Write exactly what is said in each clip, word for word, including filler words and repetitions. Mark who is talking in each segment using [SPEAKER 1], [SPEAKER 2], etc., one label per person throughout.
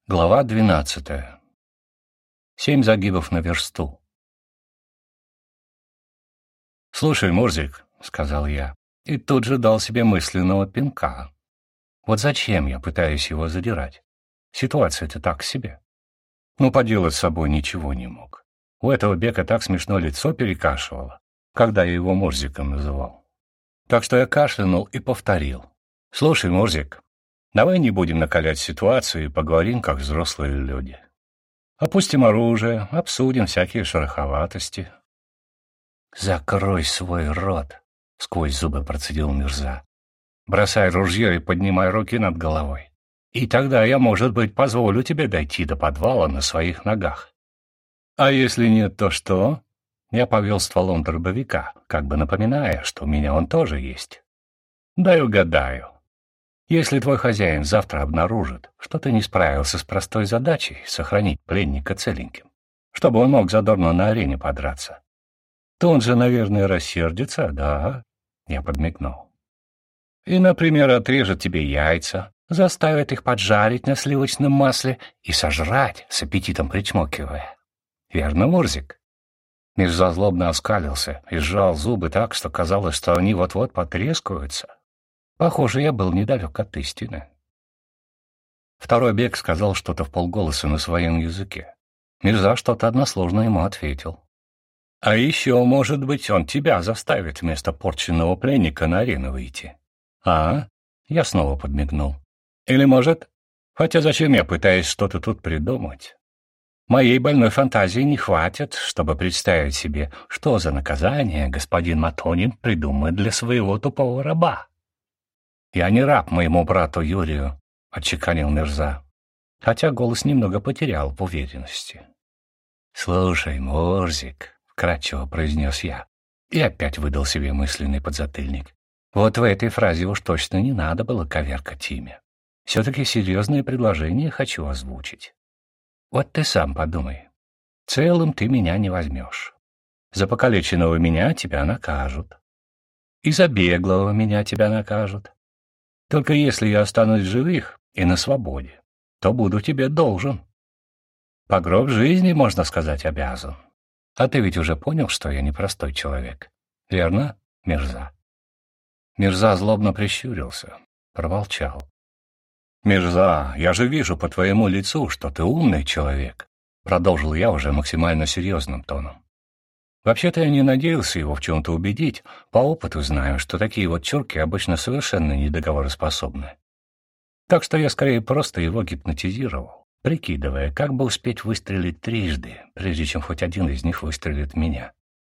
[SPEAKER 1] Глава двенадцатая. Семь загибов на версту. «Слушай, Мурзик», — сказал я, и тут же дал себе мысленного пинка. Вот зачем я пытаюсь его задирать? Ситуация-то так себе. Ну, поделать с собой ничего не мог. У этого Бека так смешно лицо перекашивало, когда я его Мурзиком называл. Так что я кашлянул и повторил. «Слушай, Мурзик, давай не будем накалять ситуацию и поговорим, как взрослые люди. Опустим оружие, обсудим всякие шероховатости». «Закрой свой рот», — сквозь зубы процедил Мирза. «Бросай ружье и поднимай руки над головой. И тогда я, может быть, позволю тебе дойти до подвала на своих ногах. А если нет, то что?» Я повел стволом дробовика, как бы напоминая, что у меня он тоже есть. «Дай угадаю. Если твой хозяин завтра обнаружит, что ты не справился с простой задачей сохранить пленника целеньким, чтобы он мог задорно на арене подраться, то он же, наверное, рассердится, да?» Я подмигнул. «И, например, отрежет тебе яйца, заставит их поджарить на сливочном масле и сожрать, с аппетитом причмокивая. Верно, Мурзик?» Мирза злобно оскалился и сжал зубы так, что казалось, что они вот-вот потрескаются. Похоже, я был недалек от истины. Второй Бек сказал что-то вполголоса на своем языке. Мирза что-то односложно ему ответил. «А еще, может быть, он тебя заставит вместо порченного пленника на арену выйти. А?» Я снова подмигнул. «Или, может... Хотя зачем я пытаюсь что-то тут придумать? Моей больной фантазии не хватит, чтобы представить себе, что за наказание господин Матонин придумает для своего тупого раба». «Я не раб моему брату Юрию», — отчеканил Мирза, хотя голос немного потерял в уверенности. «Слушай, Мурзик», — вкратчиво произнес я, и опять выдал себе мысленный подзатыльник. Вот в этой фразе уж точно не надо было коверкать имя. Все-таки серьезное предложение хочу озвучить. Вот ты сам подумай. Целым ты меня не возьмешь. За покалеченного меня тебя накажут. И за беглого меня тебя накажут. Только если я останусь в живых и на свободе, то буду тебе должен. По гроб жизни, можно сказать, обязан. А ты ведь уже понял, что я непростой человек. Верно, Мирза?» Мирза злобно прищурился, промолчал. «Мирза, я же вижу по твоему лицу, что ты умный человек», — продолжил я уже максимально серьезным тоном. Вообще-то я не надеялся его в чем-то убедить, по опыту знаю, что такие вот чурки обычно совершенно недоговороспособны. Так что я скорее просто его гипнотизировал, прикидывая, как бы успеть выстрелить трижды, прежде чем хоть один из них выстрелит в меня.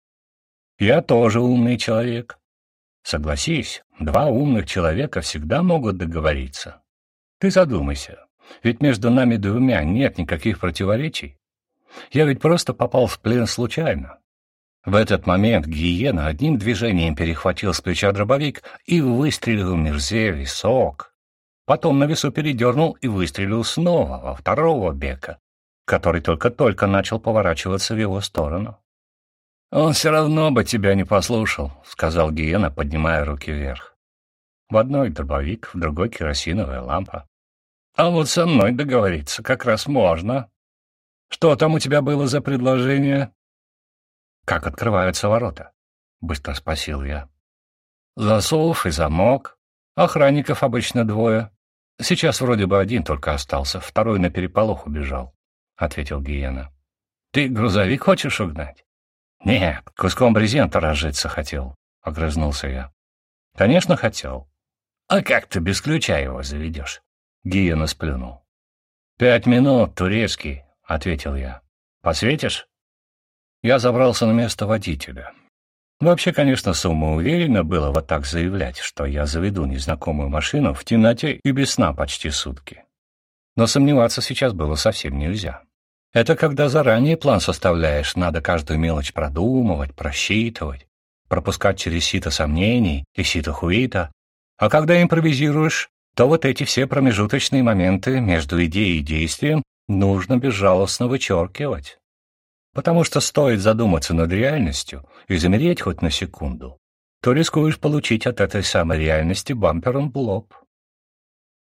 [SPEAKER 1] «Я тоже умный человек. Согласись, два умных человека всегда могут договориться. Ты задумайся, ведь между нами двумя нет никаких противоречий. Я ведь просто попал в плен случайно». В этот момент гиена одним движением перехватил с плеча дробовик и выстрелил Мирзе в висок. Потом на весу передернул и выстрелил снова во второго Бека, который только-только начал поворачиваться в его сторону. «Он все равно бы тебя не послушал», — сказал гиена, поднимая руки вверх. В одной дробовик, в другой керосиновая лампа. «А вот со мной договориться как раз можно. Что там у тебя было за предложение?» «Как открываются ворота?» — быстро спросил я. «Засов и замок. Охранников обычно двое. Сейчас вроде бы один только остался, второй напереполох убежал», — ответил гиена. «Ты грузовик хочешь угнать?» «Нет, куском брезента разжиться хотел», — огрызнулся я. «Конечно, хотел. А как ты без ключа его заведешь?» Гиена сплюнул. «Пять минут, турецкий», — ответил я. «Посветишь?» Я забрался на место водителя. Вообще, конечно, самоуверенно было вот так заявлять, что я заведу незнакомую машину в темноте и без сна почти сутки. Но сомневаться сейчас было совсем нельзя. Это когда заранее план составляешь, надо каждую мелочь продумывать, просчитывать, пропускать через сито сомнений и сито хуита. А когда импровизируешь, то вот эти все промежуточные моменты между идеей и действием нужно безжалостно вычеркивать. Потому что стоит задуматься над реальностью и замереть хоть на секунду, то рискуешь получить от этой самой реальности бампером в лоб.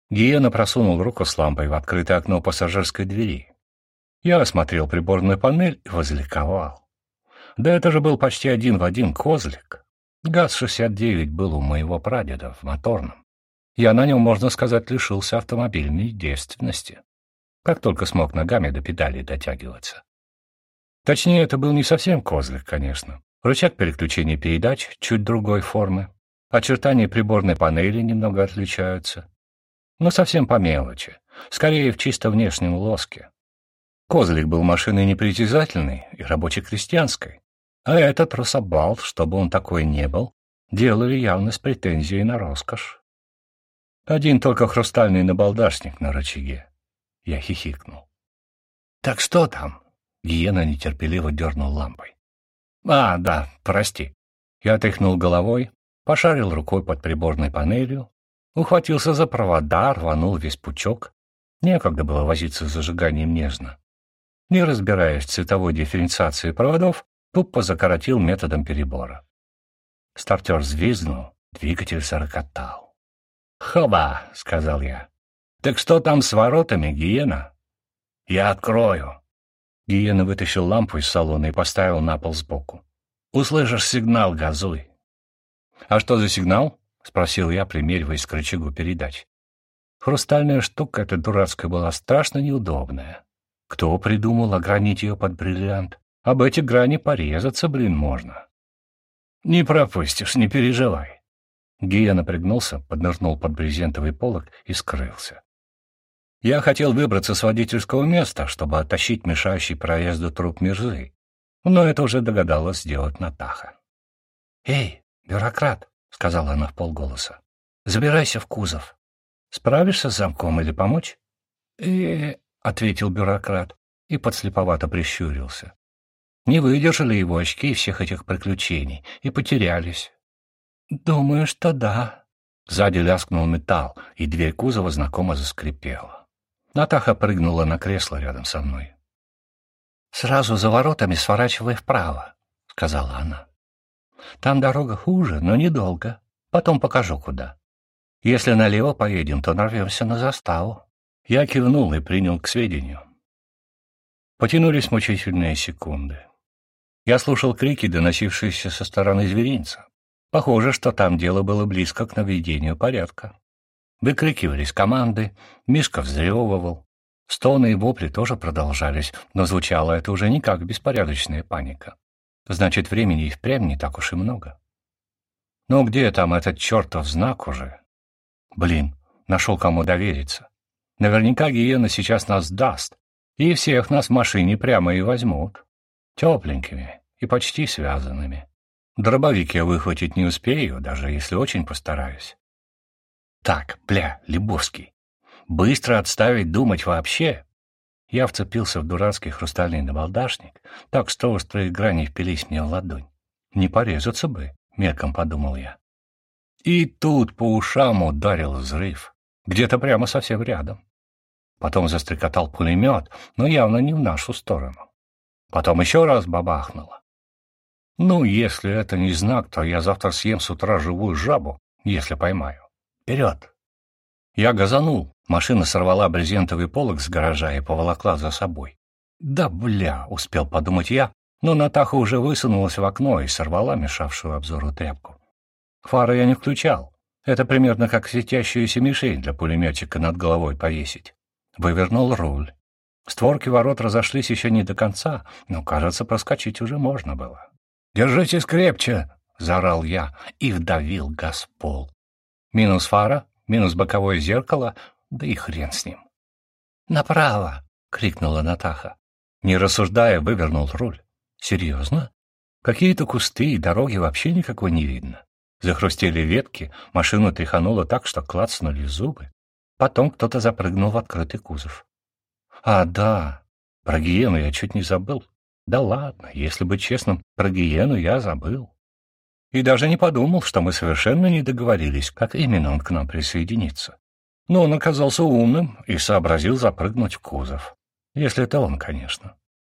[SPEAKER 1] Гиена просунул руку с лампой в открытое окно пассажирской двери. Я осмотрел приборную панель и возликовал. Да это же был почти один в один козлик. ГАЗ шестьдесят девять был у моего прадеда в моторном. Я на нем, можно сказать, лишился автомобильной девственности. Как только смог ногами до педалей дотягиваться. Точнее, это был не совсем козлик, конечно. Рычаг переключения передач чуть другой формы. Очертания приборной панели немного отличаются. Но совсем по мелочи. Скорее, в чисто внешнем лоске. Козлик был машиной непритязательной и рабоче-крестьянской. А этот рособалт, чтобы он такой не был, делали явно с претензией на роскошь. Один только хрустальный набалдашник на рычаге. Я хихикнул. «Так что там?» Гиена нетерпеливо дернул лампой. «А, да, прости». Я тряхнул головой, пошарил рукой под приборной панелью, ухватился за провода, рванул весь пучок. Некогда было возиться с зажиганием нежно. Не разбираясь в цветовой дифференциации проводов, тупо закоротил методом перебора. Стартер взвизгнул, двигатель зарокотал. «Хоба!» — сказал я. «Так что там с воротами, Гиена?» «Я открою». Гиена вытащил лампу из салона и поставил на пол сбоку. «Услышишь сигнал, газуй». «А что за сигнал?» — спросил я, примериваясь к рычагу передач. Хрустальная штука эта дурацкая была страшно неудобная. Кто придумал огранить ее под бриллиант? Об эти грани порезаться, блин, можно. «Не пропустишь, не переживай». Гиена пригнулся, поднырнул под брезентовый полог и скрылся. Я хотел выбраться с водительского места, чтобы оттащить мешающий проезду труп Мирзы, но это уже догадалась сделать Натаха. «Эй, бюрократ», — сказала она вполголоса, — «забирайся в кузов. Справишься с замком или помочь?» «Э-э-э», ответил бюрократ и подслеповато прищурился. Не выдержали его очки всех этих приключений и потерялись. «Думаю, что да». Сзади лязгнул металл, и дверь кузова знакомо заскрипела. Натаха прыгнула на кресло рядом со мной. «Сразу за воротами сворачивай вправо», — сказала она. «Там дорога хуже, но недолго. Потом покажу, куда. Если налево поедем, то нарвемся на заставу». Я кивнул и принял к сведению. Потянулись мучительные секунды. Я слушал крики, доносившиеся со стороны зверинца. Похоже, что там дело было близко к наведению порядка. Выкрикивались команды, Мишка взрёвывал. Стоны и вопли тоже продолжались, но звучало это уже не как беспорядочная паника. Значит, времени и впрямь не так уж и много. Но где там этот чертов знак уже? Блин, нашел кому довериться. Наверняка Гиена сейчас нас даст, и всех нас в машине прямо и возьмут. Тепленькими и почти связанными. Дробовик я выхватить не успею, даже если очень постараюсь. Так, бля, Лебовский, быстро отставить думать вообще. Я вцепился в дурацкий хрустальный набалдашник, так что острые грани впились мне в ладонь. Не порезаться бы, мельком подумал я. И тут по ушам ударил взрыв, где-то прямо совсем рядом. Потом застрекотал пулемет, но явно не в нашу сторону. Потом еще раз бабахнуло. Ну, если это не знак, то я завтра съем с утра живую жабу, если поймаю. Вперед! Я газанул. Машина сорвала брезентовый полог с гаража и поволокла за собой. Да бля, успел подумать я, но Натаха уже высунулась в окно и сорвала мешавшую обзору тряпку. Фары я не включал. Это примерно как светящуюся мишень для пулеметчика над головой повесить. Вывернул руль. Створки ворот разошлись еще не до конца, но, кажется, проскочить уже можно было. «Держитесь крепче!» — заорал я и вдавил газ в пол. Минус фара, минус боковое зеркало, да и хрен с ним. «Направо!» — крикнула Натаха. Не рассуждая, вывернул руль. «Серьезно? Какие-то кусты и дороги вообще никакой не видно». Захрустели ветки, машину тряхануло так, что клацнули зубы. Потом кто-то запрыгнул в открытый кузов. А, да, про Гиену я чуть не забыл. Да ладно, если быть честным, про Гиену я забыл. И даже не подумал, что мы совершенно не договорились, как именно он к нам присоединится. Но он оказался умным и сообразил запрыгнуть в кузов. Если это он, конечно.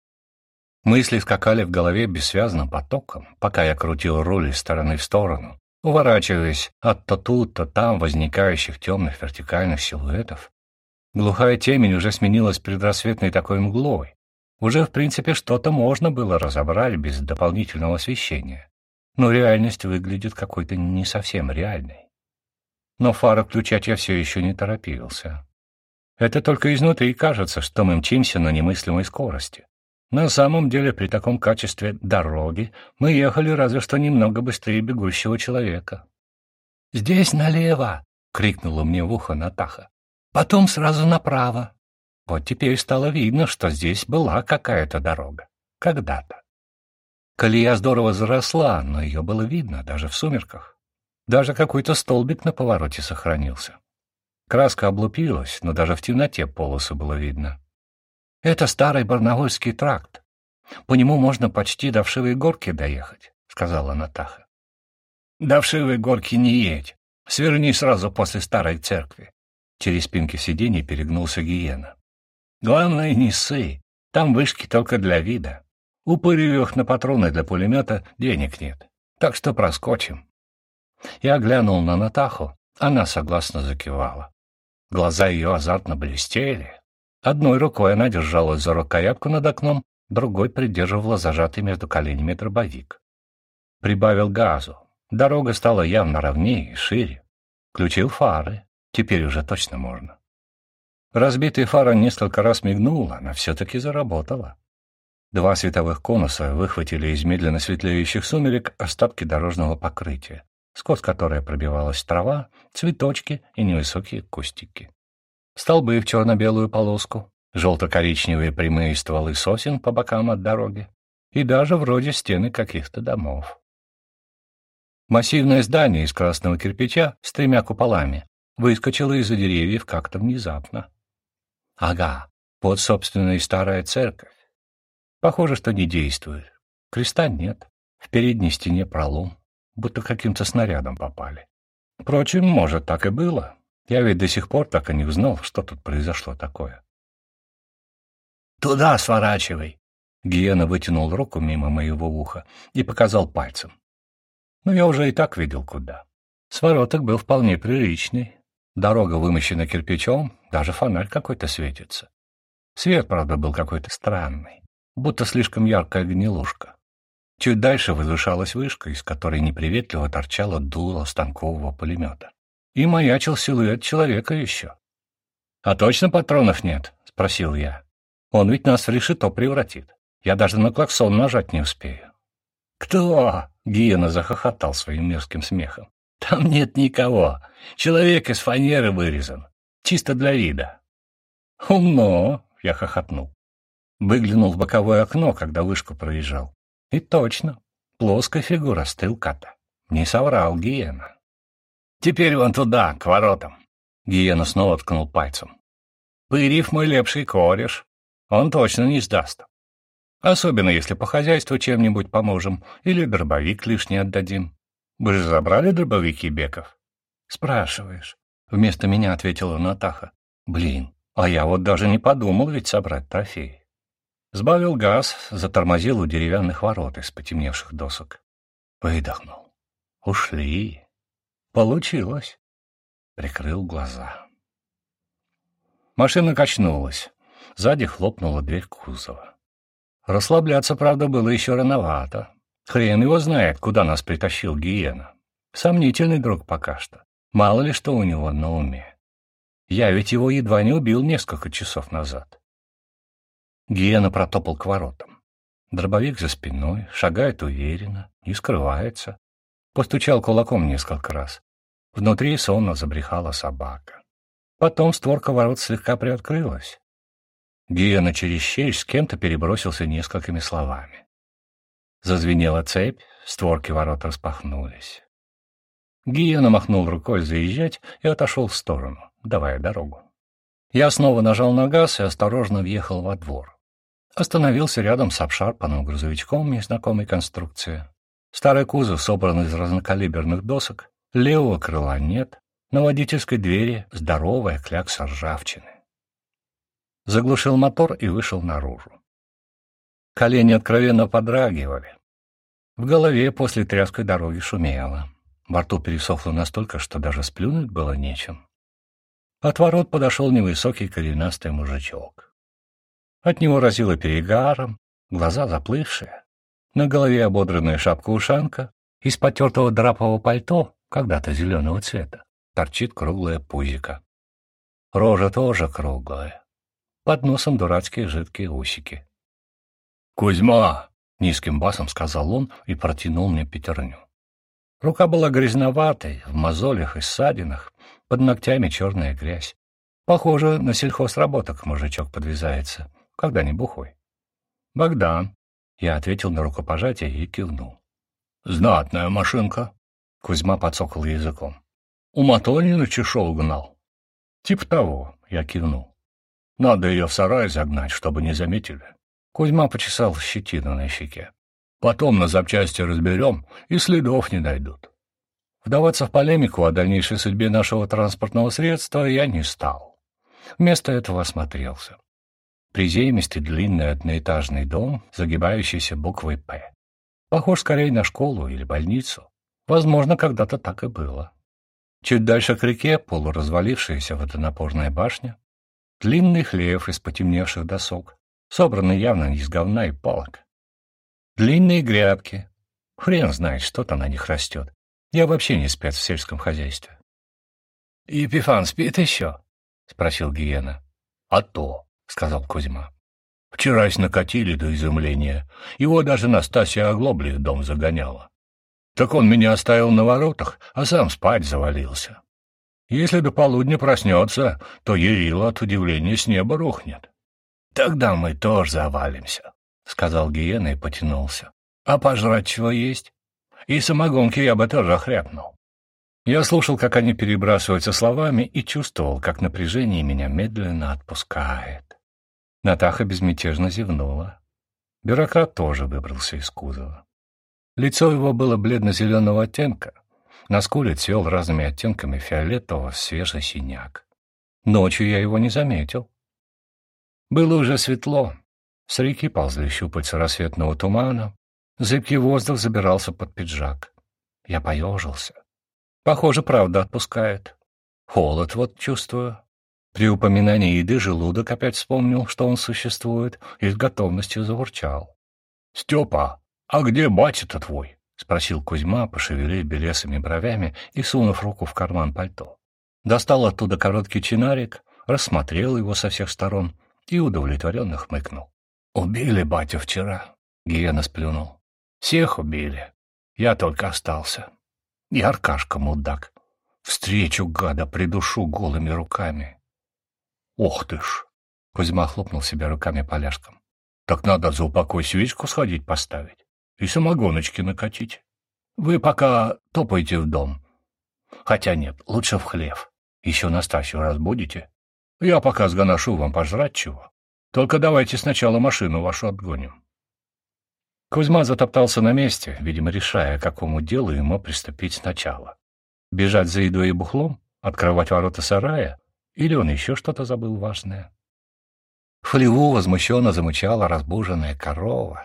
[SPEAKER 1] Мысли скакали в голове бессвязным потоком, пока я крутил руль из стороны в сторону, Уворачиваясь от то тут, то там возникающих темных вертикальных силуэтов, глухая темень уже сменилась предрассветной такой мглой. Уже, в принципе, что-то можно было разобрать без дополнительного освещения, но реальность выглядит какой-то не совсем реальной. Но фары включать я все еще не торопился. Это только изнутри кажется, что мы мчимся на немыслимой скорости. На самом деле, при таком качестве дороги мы ехали разве что немного быстрее бегущего человека. «Здесь налево!» — крикнула мне в ухо Натаха. «Потом сразу направо». Вот теперь стало видно, что здесь была какая-то дорога. Когда-то. Колея здорово заросла, но ее было видно даже в сумерках. Даже какой-то столбик на повороте сохранился. Краска облупилась, но даже в темноте полосы было видно. «Это старый Барнаульский тракт. По нему можно почти до Вшивой горки доехать», — сказала Натаха. «До Вшивой горки не едь. Сверни сразу после старой церкви». Через спинки сидений перегнулся Гиена. «Главное, не ссы. Там вышки только для вида. У пыревых на патроны для пулемета денег нет. Так что проскочим». Я глянул на Натаху. Она согласно закивала. Глаза ее азартно блестели. Одной рукой она держалась за рукоятку над окном, другой придерживала зажатый между коленями дробовик. Прибавил газу. Дорога стала явно ровнее и шире. Включил фары. Теперь уже точно можно. Разбитая фара несколько раз мигнула, но все-таки заработала. Два световых конуса выхватили из медленно светлеющих сумерек остатки дорожного покрытия, сквозь которое пробивалась трава, цветочки и невысокие кустики. Столбы в черно-белую полоску, желто-коричневые прямые стволы сосен по бокам от дороги и даже вроде стены каких-то домов. Массивное здание из красного кирпича с тремя куполами выскочило из-за деревьев как-то внезапно. Ага, вот, собственно, и старая церковь. Похоже, что не действует. Креста нет, в передней стене пролом, будто каким-то снарядом попали. Впрочем, может, так и было. Я ведь до сих пор так и не узнал, что тут произошло такое. «Туда сворачивай!» Гиена вытянул руку мимо моего уха и показал пальцем. Но я уже и так видел, куда. Свороток был вполне приличный. Дорога вымощена кирпичом, даже фонарь какой-то светится. Свет, правда, был какой-то странный, будто слишком яркая гнилушка. Чуть дальше возвышалась вышка, из которой неприветливо торчало дуло станкового пулемета. И маячил силуэт человека еще. «А точно патронов нет?» — спросил я. «Он ведь нас в решето превратит. Я даже на клаксон нажать не успею». «Кто?» — Гиена захохотал своим мерзким смехом. «Там нет никого. Человек из фанеры вырезан. Чисто для вида». «Умно!» — я хохотнул. Выглянул в боковое окно, когда вышку проезжал. И точно, плоская фигура стрелка-то. Не соврал Гиена. «Теперь вон туда, к воротам». Гиена снова ткнул пальцем. «Пырив мой лепший кореш. Он точно не сдаст. Особенно, если по хозяйству чем-нибудь поможем или дробовик лишний отдадим. Вы же забрали дробовики, Беков?» «Спрашиваешь». Вместо меня ответила Натаха. «Блин, а я вот даже не подумал ведь собрать трофеи». Сбавил газ, затормозил у деревянных ворот из потемневших досок. Выдохнул. Ушли. Получилось. Прикрыл глаза. Машина качнулась. Сзади хлопнула дверь кузова. Расслабляться, правда, было еще рановато. Хрен его знает, куда нас притащил Гиена. Сомнительный друг пока что. Мало ли что у него на уме. Я ведь его едва не убил несколько часов назад. Гиена протопал к воротам. Дробовик за спиной, шагает уверенно, не скрывается. Постучал кулаком несколько раз. Внутри сонно забрехала собака. Потом створка ворот слегка приоткрылась. Гиена через щель с кем-то перебросился несколькими словами. Зазвенела цепь, створки ворот распахнулись. Гиена махнул рукой заезжать и отошел в сторону, давая дорогу. Я снова нажал на газ и осторожно въехал во двор. Остановился рядом с обшарпанным грузовичком незнакомой конструкции. Старый кузов собран из разнокалиберных досок, левого крыла нет, на водительской двери здоровая клякса ржавчины. Заглушил мотор и вышел наружу. Колени откровенно подрагивали. В голове после тряской дороги шумело. Во рту пересохло настолько, что даже сплюнуть было нечем. От ворот подошел невысокий коренастый мужичок. От него разило перегаром, глаза заплывшие, на голове ободранная шапка-ушанка, из потертого драпового пальто, когда-то зеленого цвета, торчит круглое пузико. Рожа тоже круглая, под носом дурацкие жидкие усики. «Кузьма!» — низким басом сказал он и протянул мне пятерню. Рука была грязноватой, в мозолях и ссадинах, под ногтями черная грязь. Похоже, на сельхозработок мужичок подвязается, когда не бухой. «Богдан», — я ответил на рукопожатие и кивнул. «Знатная машинка», — Кузьма подсокал языком. «У Матонина чешел гнал». «Типа того», — я кивнул. «Надо ее в сарай загнать, чтобы не заметили». Кузьма почесал щетину на щеке. «Потом на запчасти разберем, и следов не найдут». Вдаваться в полемику о дальнейшей судьбе нашего транспортного средства я не стал. Вместо этого осмотрелся. Приземистый длинный одноэтажный дом, загибающийся буквой «П». Похож скорее на школу или больницу. Возможно, когда-то так и было. Чуть дальше к реке полуразвалившаяся водонапорная башня, длинный хлев из потемневших досок, собранный явно из говна и палок. Длинные грядки. Хрен знает, что там на них растет. Я вообще не спец в сельском хозяйстве. — Епифан спит еще? — спросил Гиена. — А то, — сказал Кузьма. — Вчерась накатили до изумления. Его даже Настасья Оглобли в дом загоняла. Так он меня оставил на воротах, а сам спать завалился. Если до полудня проснется, то Ярила от удивления с неба рухнет. — Тогда мы тоже завалимся, — сказал Гиена и потянулся. — А пожрать чего есть? И самогонки я бы тоже охряпнул. Я слушал, как они перебрасываются словами, и чувствовал, как напряжение меня медленно отпускает. Натаха безмятежно зевнула. Бюрократ тоже выбрался из кузова. Лицо его было бледно-зеленого оттенка, на скуле цвел разными оттенками фиолетового свежий синяк. Ночью я его не заметил. Было уже светло, с реки ползли щупальца рассветного тумана, зыбкий воздух забирался под пиджак. Я поежился. Похоже, правда отпускает. Холод вот чувствую. При упоминании еды желудок опять вспомнил, что он существует, и с готовностью заурчал. — Степа, а где батя-то твой? — спросил Кузьма, пошевелив белесыми бровями и сунув руку в карман пальто. Достал оттуда короткий чинарик, рассмотрел его со всех сторон и удовлетворенно хмыкнул. — Убили батю вчера, — Гиена сплюнул. — Всех убили. Я только остался. И Аркашка мудак. Встречу гада, придушу голыми руками. — Ох ты ж! — Кузьма хлопнул себя руками поляшком. — Так надо за упокой свечку сходить поставить и самогоночки накатить. Вы пока топайте в дом. Хотя нет, лучше в хлев. Еще Настасью разбудите. Я пока сгоношу вам пожрать чего. Только давайте сначала машину вашу отгоним. Кузьма затоптался на месте, видимо, решая, к какому делу ему приступить сначала. Бежать за едой и бухлом? Открывать ворота сарая? Или он еще что-то забыл важное? В хлеву возмущенно замычала разбуженная корова.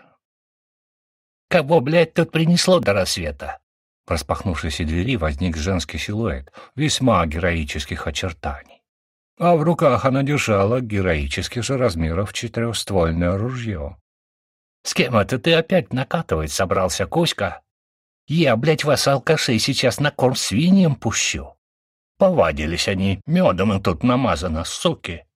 [SPEAKER 1] «Кого, блядь, тут принесло до рассвета?» В распахнувшейся двери возник женский силуэт весьма героических очертаний. А в руках она держала героических же размеров четырехствольное ружье. «С кем это ты опять накатывать собрался, Кузька? Я, блядь, вас, алкашей, сейчас на корм свиньям пущу. Повадились они, медом им тут намазано, суки.